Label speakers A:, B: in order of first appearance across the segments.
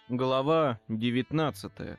A: Глава 19.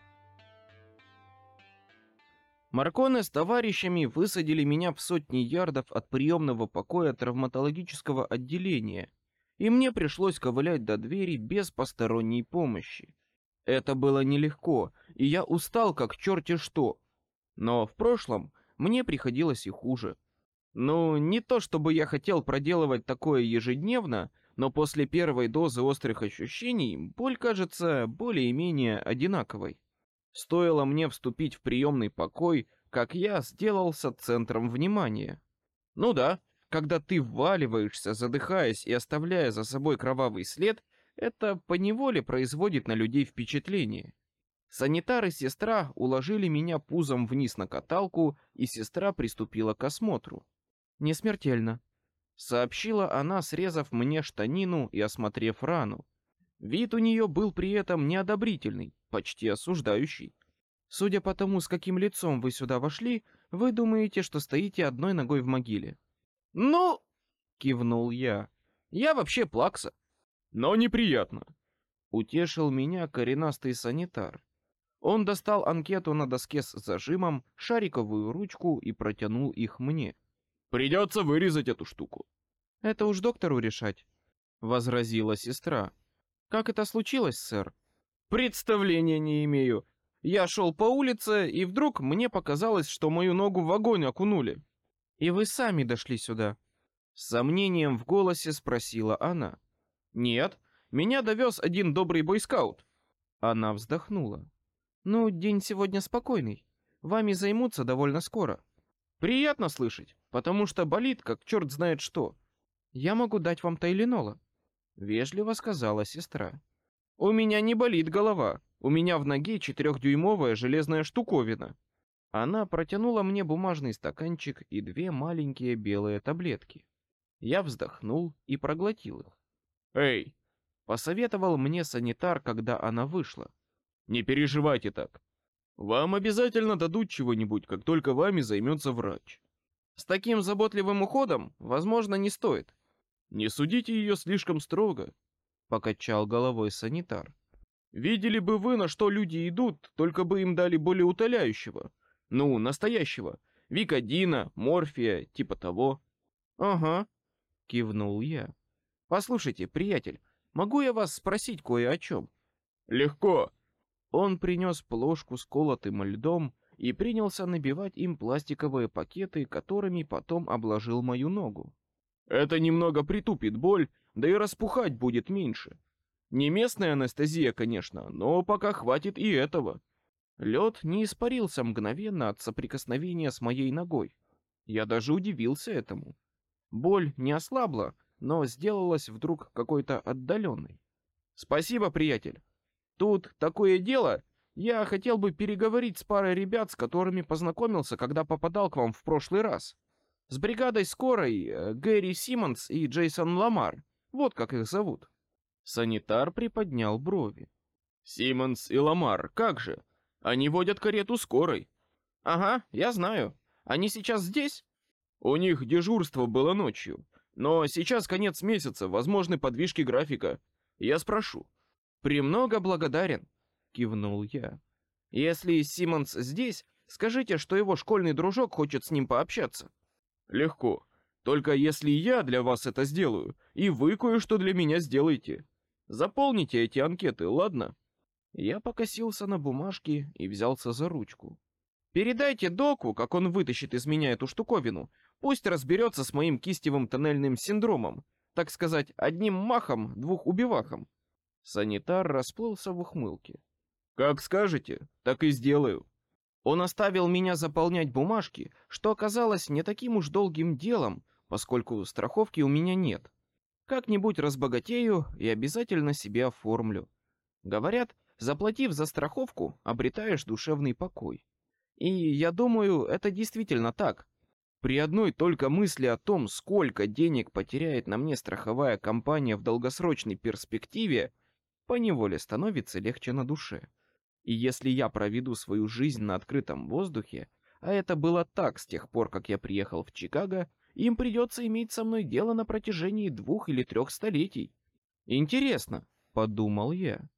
A: Марконе с товарищами высадили меня в сотни ярдов от приемного покоя травматологического отделения, и мне пришлось ковылять до двери без посторонней помощи. Это было нелегко, и я устал как черти что. Но в прошлом мне приходилось и хуже. Ну, не то чтобы я хотел проделывать такое ежедневно, но после первой дозы острых ощущений боль кажется более-менее одинаковой. Стоило мне вступить в приемный покой, как я сделался центром внимания. Ну да, когда ты вваливаешься, задыхаясь и оставляя за собой кровавый след, это поневоле производит на людей впечатление. Санитар и сестра уложили меня пузом вниз на каталку, и сестра приступила к осмотру. «Не смертельно», — сообщила она, срезав мне штанину и осмотрев рану. Вид у нее был при этом неодобрительный, почти осуждающий. «Судя по тому, с каким лицом вы сюда вошли, вы думаете, что стоите одной ногой в могиле». «Ну...» — кивнул я. «Я вообще плакса». «Но неприятно», — утешил меня коренастый санитар. Он достал анкету на доске с зажимом, шариковую ручку и протянул их мне. «Придется вырезать эту штуку». «Это уж доктору решать», — возразила сестра. «Как это случилось, сэр?» «Представления не имею. Я шел по улице, и вдруг мне показалось, что мою ногу в огонь окунули». «И вы сами дошли сюда?» С сомнением в голосе спросила она. «Нет, меня довез один добрый бойскаут». Она вздохнула. «Ну, день сегодня спокойный. Вами займутся довольно скоро». «Приятно слышать, потому что болит, как черт знает что». «Я могу дать вам тайленола», — вежливо сказала сестра. «У меня не болит голова. У меня в ноге 4-дюймовая железная штуковина». Она протянула мне бумажный стаканчик и 2 маленькие белые таблетки. Я вздохнул и проглотил их. «Эй!» — посоветовал мне санитар, когда она вышла. «Не переживайте так. Вам обязательно дадут чего-нибудь, как только вами займется врач. С таким заботливым уходом, возможно, не стоит. Не судите ее слишком строго», — покачал головой санитар. «Видели бы вы, на что люди идут, только бы им дали более утоляющего. Ну, настоящего. Викодина, морфия, типа того». «Ага», — кивнул я. «Послушайте, приятель, могу я вас спросить кое о чем?» «Легко». Он принес плошку с колотым льдом и принялся набивать им пластиковые пакеты, которыми потом обложил мою ногу. «Это немного притупит боль, да и распухать будет меньше. Не местная анестезия, конечно, но пока хватит и этого». Лед не испарился мгновенно от соприкосновения с моей ногой. Я даже удивился этому. Боль не ослабла, но сделалась вдруг какой-то отдаленной. «Спасибо, приятель. Тут такое дело, я хотел бы переговорить с парой ребят, с которыми познакомился, когда попадал к вам в прошлый раз. С бригадой скорой, Гэри Симмонс и Джейсон Ламар, вот как их зовут». Санитар приподнял брови. «Симмонс и Ламар, как же? Они водят карету скорой». «Ага, я знаю. Они сейчас здесь?» «У них дежурство было ночью, но сейчас конец месяца, возможны подвижки графика. Я спрошу». «Премного благодарен», — кивнул я. «Если Симмонс здесь, скажите, что его школьный дружок хочет с ним пообщаться». «Легко. Только если я для вас это сделаю, и вы кое-что для меня сделаете. Заполните эти анкеты, ладно?» Я покосился на бумажки и взялся за ручку. «Передайте доку, как он вытащит из меня эту штуковину. Пусть разберется с моим кистевым тоннельным синдромом. Так сказать, одним махом 2 убивахом». Санитар расплылся в ухмылке. «Как скажете, так и сделаю». Он оставил меня заполнять бумажки, что оказалось не таким уж долгим делом, поскольку страховки у меня нет. Как-нибудь разбогатею и обязательно себе оформлю. Говорят, заплатив за страховку, обретаешь душевный покой. И я думаю, это действительно так. При одной только мысли о том, сколько денег потеряет на мне страховая компания в долгосрочной перспективе, поневоле становится легче на душе. И если я проведу свою жизнь на открытом воздухе, а это было так с тех пор, как я приехал в Чикаго, им придется иметь со мной дело на протяжении 2 или 3 столетий. Интересно, подумал я,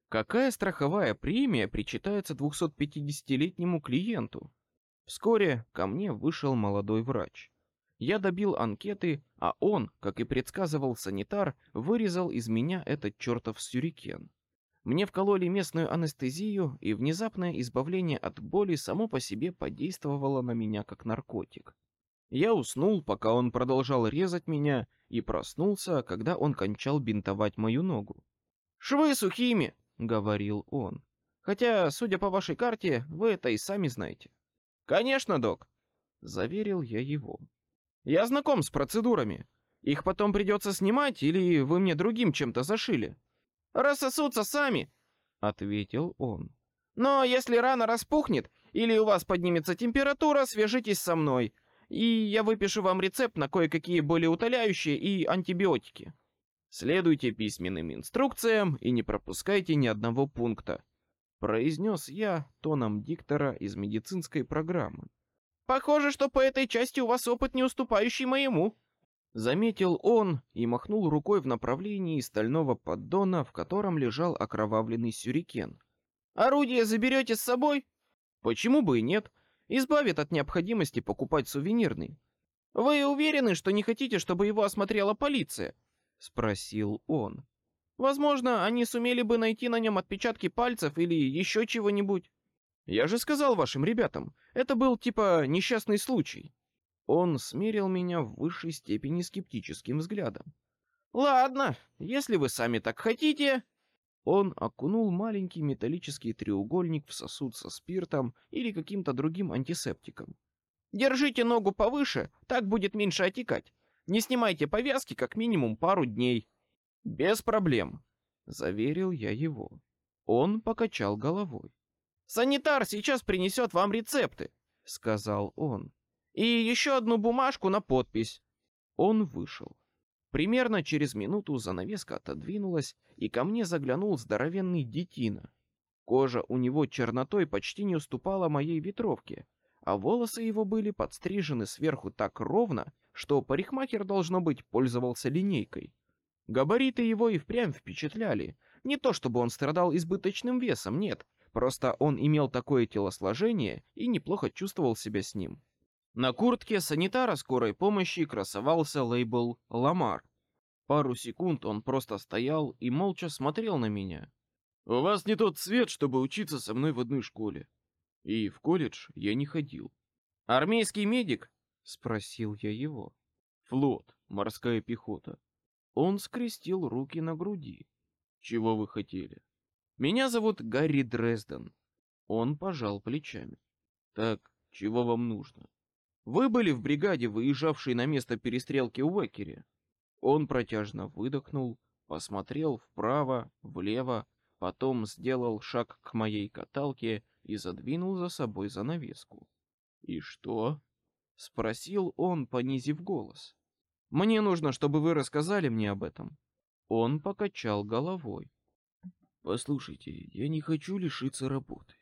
A: Какая страховая премия причитается 250-летнему клиенту? Вскоре ко мне вышел молодой врач. Я добил анкеты, а он, как и предсказывал санитар, вырезал из меня этот чертов сюрикен. Мне вкололи местную анестезию, и внезапное избавление от боли само по себе подействовало на меня как наркотик. Я уснул, пока он продолжал резать меня, и проснулся, когда он кончал бинтовать мою ногу. «Швы сухими!» — говорил он. «Хотя, судя по вашей карте, вы это и сами знаете». «Конечно, док», — заверил я его. «Я знаком с процедурами. Их потом придется снимать, или вы мне другим чем-то зашили?» «Рассосутся сами», — ответил он. «Но если рана распухнет, или у вас поднимется температура, свяжитесь со мной, и я выпишу вам рецепт на кое-какие болеутоляющие и антибиотики. Следуйте письменным инструкциям и не пропускайте ни одного пункта», — произнес я тоном диктора из медицинской программы. «Похоже, что по этой части у вас опыт не уступающий моему», — заметил он и махнул рукой в направлении стального поддона, в котором лежал окровавленный сюрикен. «Орудие заберете с собой?» «Почему бы и нет? Избавит от необходимости покупать сувенирный». «Вы уверены, что не хотите, чтобы его осмотрела полиция?» — спросил он. «Возможно, они сумели бы найти на нем отпечатки пальцев или еще чего-нибудь». «Я же сказал вашим ребятам, это был типа несчастный случай». Он смерил меня в высшей степени скептическим взглядом. «Ладно, если вы сами так хотите...» Он окунул маленький металлический треугольник в сосуд со спиртом или каким-то другим антисептиком. «Держите ногу повыше, так будет меньше отекать. Не снимайте повязки как минимум пару дней». «Без проблем», — заверил я его. Он покачал головой. «Санитар сейчас принесет вам рецепты», — сказал он. «И еще одну бумажку на подпись». Он вышел. Примерно через минуту занавеска отодвинулась, и ко мне заглянул здоровенный детина. Кожа у него чернотой почти не уступала моей ветровке, а волосы его были подстрижены сверху так ровно, что парикмахер, должно быть, пользовался линейкой. Габариты его и впрямь впечатляли. Не то чтобы он страдал избыточным весом, нет, просто он имел такое телосложение и неплохо чувствовал себя с ним. На куртке санитара скорой помощи красовался лейбл «Ламар». Пару секунд он просто стоял и молча смотрел на меня. «У вас не тот цвет, чтобы учиться со мной в одной школе. И в колледж я не ходил». «Армейский медик?» — спросил я его. «Флот, морская пехота». Он скрестил руки на груди. «Чего вы хотели?» «Меня зовут Гарри Дрезден». Он пожал плечами. «Так, чего вам нужно?» «Вы были в бригаде, выезжавшей на место перестрелки в Уэкере?» Он протяжно выдохнул, посмотрел вправо, влево, потом сделал шаг к моей каталке и задвинул за собой занавеску. «И что?» — спросил он, понизив голос. «Мне нужно, чтобы вы рассказали мне об этом». Он покачал головой. «Послушайте, я не хочу лишиться работы».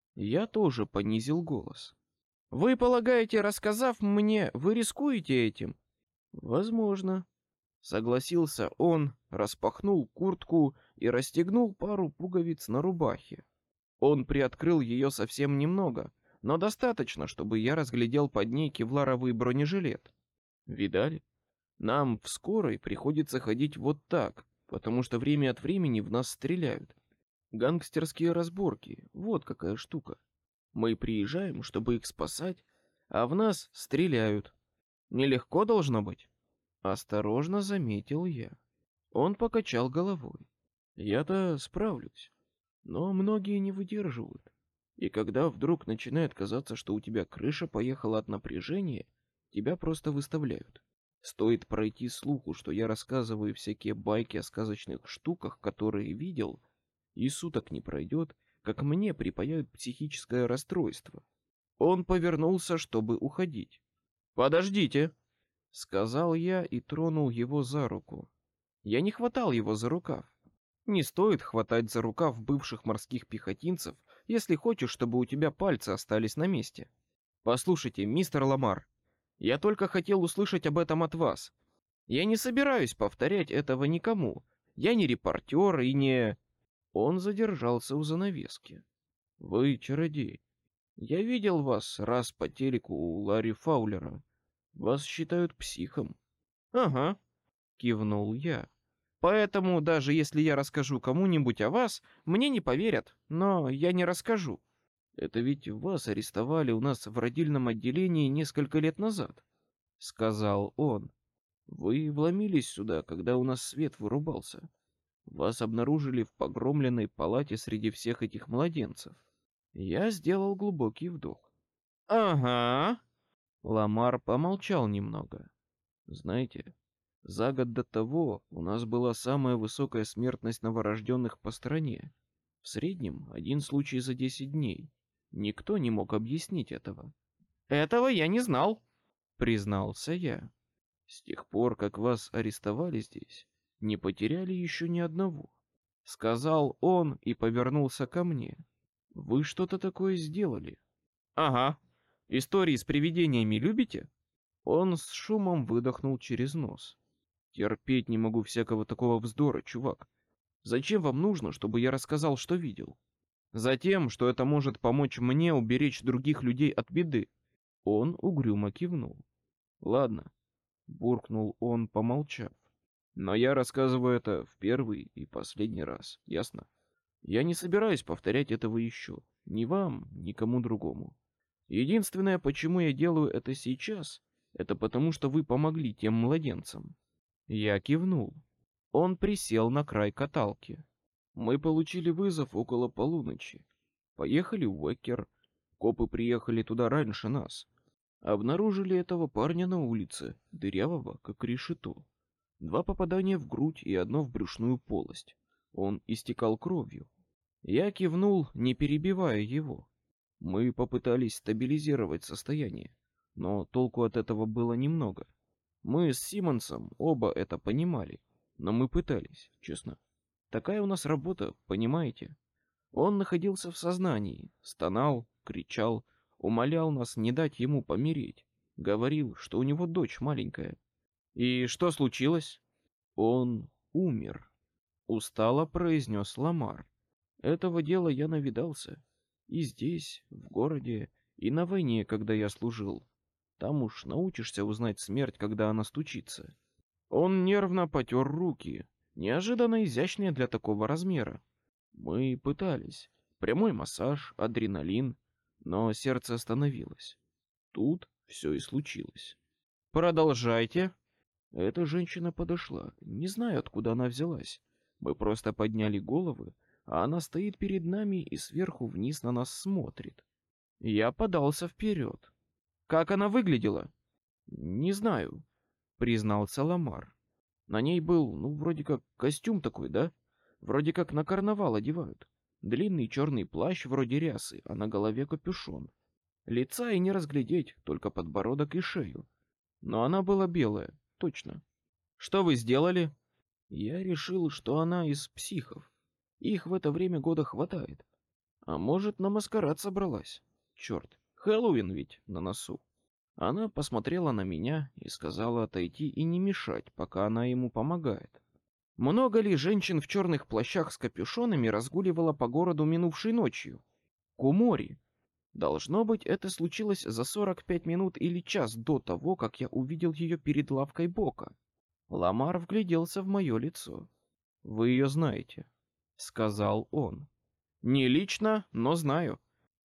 A: Я тоже понизил голос. «Вы полагаете, рассказав мне, вы рискуете этим?» «Возможно», — согласился он, распахнул куртку и расстегнул пару пуговиц на рубахе. Он приоткрыл ее совсем немного, но достаточно, чтобы я разглядел под ней кевларовый бронежилет. «Видали? Нам в скорой приходится ходить вот так, потому что время от времени в нас стреляют. Гангстерские разборки, вот какая штука. Мы приезжаем, чтобы их спасать, а в нас стреляют. Нелегко должно быть?» Осторожно заметил я. Он покачал головой. «Я-то справлюсь, но многие не выдерживают. И когда вдруг начинает казаться, что у тебя крыша поехала от напряжения, тебя просто выставляют. Стоит пройти слуху, что я рассказываю всякие байки о сказочных штуках, которые видел, и суток не пройдет, как мне припаяют психическое расстройство». Он повернулся, чтобы уходить. «Подождите!» — сказал я и тронул его за руку. Я не хватал его за рукав. Не стоит хватать за рукав бывших морских пехотинцев, если хочешь, чтобы у тебя пальцы остались на месте. «Послушайте, мистер Ламар, я только хотел услышать об этом от вас. Я не собираюсь повторять этого никому. Я не репортер и не...» Он задержался у занавески. Вы чародей. Я видел вас раз по телеку у Ларри Фаулера. Вас считают психом. Ага, кивнул я. Поэтому даже если я расскажу кому-нибудь о вас, мне не поверят, но я не расскажу. Это ведь вас арестовали у нас в родильном отделении несколько лет назад, сказал он. Вы вломились сюда, когда у нас свет вырубался. Вас обнаружили в погромленной палате среди всех этих младенцев. Я сделал глубокий вдох. Ага. Ламар помолчал немного. Знаете, за год до того у нас была самая высокая смертность новорожденных по стране. В среднем 1 случай за 10 дней. Никто не мог объяснить этого. Этого я не знал, признался я. С тех пор, как вас арестовали здесь, не потеряли еще ни одного, сказал он и повернулся ко мне. Вы что-то такое сделали? Ага. Истории с привидениями любите? Он с шумом выдохнул через нос. Терпеть не могу всякого такого вздора, чувак. Зачем вам нужно, чтобы я рассказал, что видел? Затем, что это может помочь мне уберечь других людей от беды. Он угрюмо кивнул. Ладно, буркнул он, помолчав. Но я рассказываю это в первый и последний раз, ясно? Я не собираюсь повторять этого еще, ни вам, ни кому другому. Единственное, почему я делаю это сейчас, это потому, что вы помогли тем младенцам. Я кивнул. Он присел на край каталки. Мы получили вызов около полуночи. Поехали в Уэкер. Копы приехали туда раньше нас. Обнаружили этого парня на улице, дырявого, как решето. 2 попадания в грудь и 1 в брюшную полость. Он истекал кровью. Я кивнул, не перебивая его. Мы попытались стабилизировать состояние, но толку от этого было немного. Мы с Симмонсом оба это понимали, но мы пытались, честно. Такая у нас работа, понимаете? Он находился в сознании, стонал, кричал, умолял нас не дать ему помереть, говорил, что у него дочь маленькая. И что случилось? Он умер, устало произнес Ламар. Этого дела я навидался. И здесь, в городе, и на войне, когда я служил. Там уж научишься узнать смерть, когда она стучится. Он нервно потер руки, неожиданно изящные для такого размера. Мы пытались. Прямой массаж, адреналин, но сердце остановилось. Тут все и случилось. Продолжайте. Эта женщина подошла. Не знаю, откуда она взялась. Мы просто подняли головы, а она стоит перед нами и сверху вниз на нас смотрит. Я подался вперед. Как она выглядела? Не знаю, признался Ламар. На ней был, ну, вроде как костюм такой, да? Вроде как на карнавал одевают. Длинный черный плащ вроде рясы, а на голове капюшон. Лица и не разглядеть, только подбородок и шею. Но она была белая, точно. Что вы сделали? Я решил, что она из психов. Их в это время года хватает. А может, на маскарад собралась? Черт, Хэллоуин ведь на носу. Она посмотрела на меня и сказала отойти и не мешать, пока она ему помогает. Много ли женщин в черных плащах с капюшонами разгуливало по городу минувшей ночью? Кумори. Должно быть, это случилось за 45 минут или час до того, как я увидел ее перед лавкой Бока. Ламар вгляделся в мое лицо. Вы ее знаете, сказал он. Не лично, но знаю.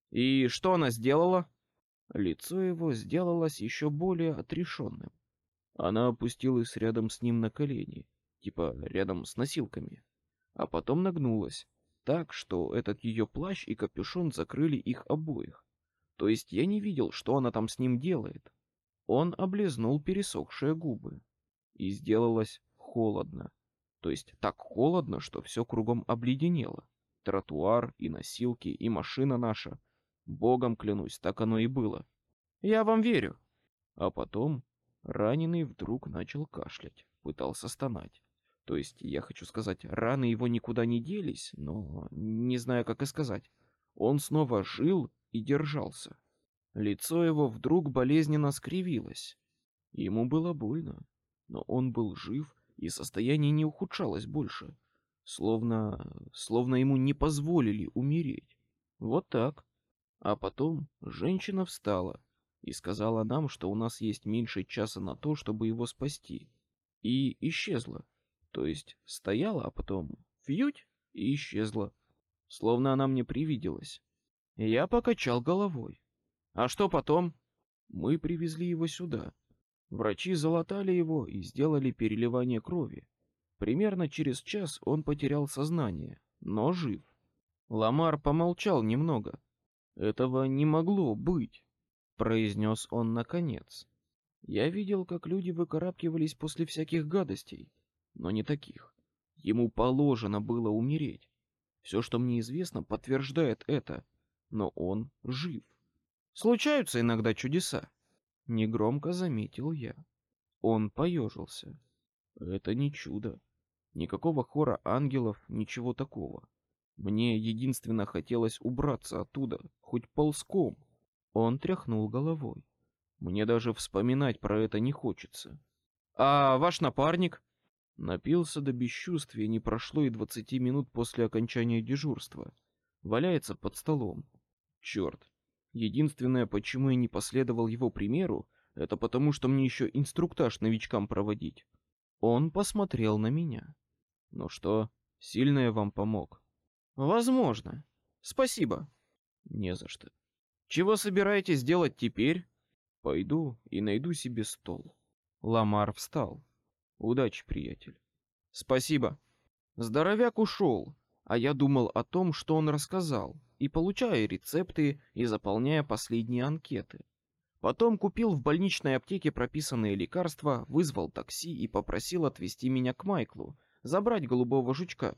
A: И что она сделала? Лицо его сделалось еще более отрешенным. Она опустилась рядом с ним на колени, типа рядом с носилками, а потом нагнулась, так, что этот ее плащ и капюшон закрыли их обоих. То есть я не видел, что она там с ним делает. Он облизнул пересохшие губы, и сделалось холодно. То есть так холодно, что все кругом обледенело. Тротуар и носилки, и машина наша. Богом клянусь, так оно и было. Я вам верю. А потом раненый вдруг начал кашлять, пытался стонать. То есть, я хочу сказать, раны его никуда не делись, но не знаю, как и сказать. Он снова жил и держался. Лицо его вдруг болезненно скривилось. Ему было больно, но он был жив, и состояние не ухудшалось больше. словно ему не позволили умереть. Вот так. А потом женщина встала и сказала нам, что у нас есть меньше часа на то, чтобы его спасти. И исчезла. То есть стояла, а потом фьють и исчезла. Словно она мне привиделась. Я покачал головой. А что потом? Мы привезли его сюда. Врачи залатали его и сделали переливание крови. Примерно через час он потерял сознание, но жив. Ламар помолчал немного. «Этого не могло быть», — произнес он наконец. «Я видел, как люди выкарабкивались после всяких гадостей, но не таких. Ему положено было умереть. Все, что мне известно, подтверждает это, но он жив. Случаются иногда чудеса», — негромко заметил я. Он поежился. «Это не чудо. Никакого хора ангелов, ничего такого. Мне единственно хотелось убраться оттуда, хоть ползком». Он тряхнул головой. «Мне даже вспоминать про это не хочется». «А ваш напарник?» Напился до бесчувствия, не прошло и 20 минут после окончания дежурства. Валяется под столом. Черт. Единственное, почему я не последовал его примеру, это потому, что мне еще инструктаж новичкам проводить. Он посмотрел на меня. «Ну что, сильно я вам помог?» «Возможно. Спасибо». «Не за что. Чего собираетесь делать теперь?» «Пойду и найду себе стол». Ламар встал. «Удачи, приятель». «Спасибо». Здоровяк ушел, а я думал о том, что он рассказал, и получая рецепты, и заполняя последние анкеты. Потом купил в больничной аптеке прописанные лекарства, вызвал такси и попросил отвезти меня к Майклу, забрать голубого жучка.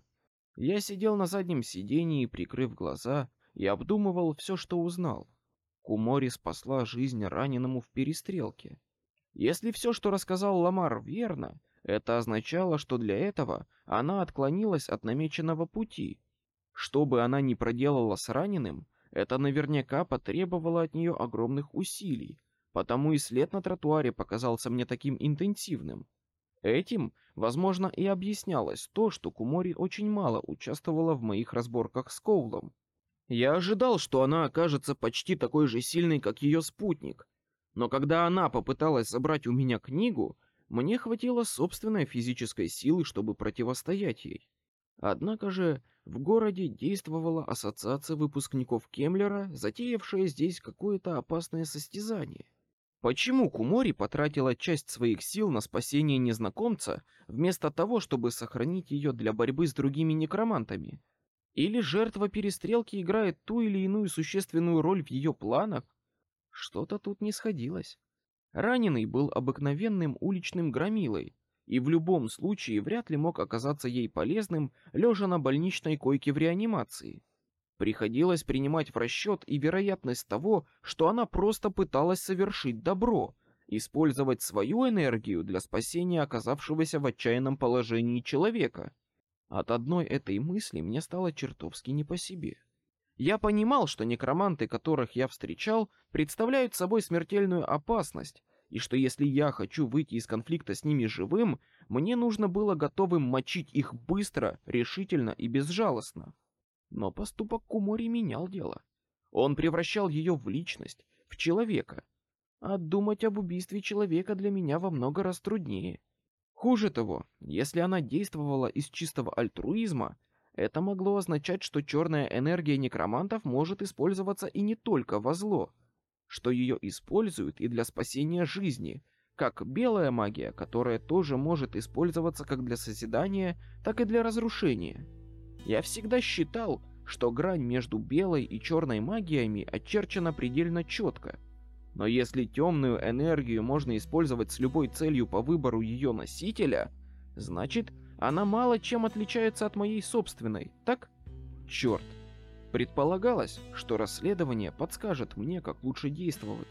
A: Я сидел на заднем сидении, прикрыв глаза, и обдумывал все, что узнал. Кумори спасла жизнь раненому в перестрелке. Если все, что рассказал Ламар, верно, это означало, что для этого она отклонилась от намеченного пути. Что бы она ни проделала с раненым, это наверняка потребовало от нее огромных усилий, потому и след на тротуаре показался мне таким интенсивным. Этим, возможно, и объяснялось то, что Кумори очень мало участвовала в моих разборках с Коулом. Я ожидал, что она окажется почти такой же сильной, как ее спутник, но когда она попыталась забрать у меня книгу, мне хватило собственной физической силы, чтобы противостоять ей. Однако же в городе действовала ассоциация выпускников Кемлера, затеявшая здесь какое-то опасное состязание. Почему Кумори потратила часть своих сил на спасение незнакомца, вместо того, чтобы сохранить ее для борьбы с другими некромантами? Или жертва перестрелки играет ту или иную существенную роль в ее планах? Что-то тут не сходилось. Раненый был обыкновенным уличным громилой, и в любом случае вряд ли мог оказаться ей полезным, лежа на больничной койке в реанимации. Приходилось принимать в расчет и вероятность того, что она просто пыталась совершить добро, использовать свою энергию для спасения оказавшегося в отчаянном положении человека. От одной этой мысли мне стало чертовски не по себе. Я понимал, что некроманты, которых я встречал, представляют собой смертельную опасность, и что если я хочу выйти из конфликта с ними живым, мне нужно было готовым мочить их быстро, решительно и безжалостно. Но поступок Кумори менял дело. Он превращал ее в личность, в человека. А думать об убийстве человека для меня во много раз труднее. Хуже того, если она действовала из чистого альтруизма, это могло означать, что черная энергия некромантов может использоваться и не только во зло, что ее используют и для спасения жизни, как белая магия, которая тоже может использоваться как для созидания, так и для разрушения. Я всегда считал, что грань между белой и черной магиями очерчена предельно четко. Но если темную энергию можно использовать с любой целью по выбору ее носителя, значит, она мало чем отличается от моей собственной, так? Черт. Предполагалось, что расследование подскажет мне, как лучше действовать.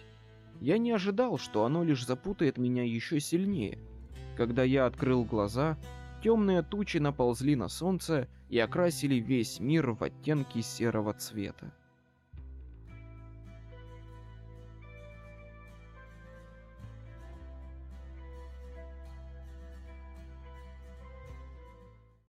A: Я не ожидал, что оно лишь запутает меня еще сильнее. Когда я открыл глаза, темные тучи наползли на солнце и окрасили весь мир в оттенки серого цвета.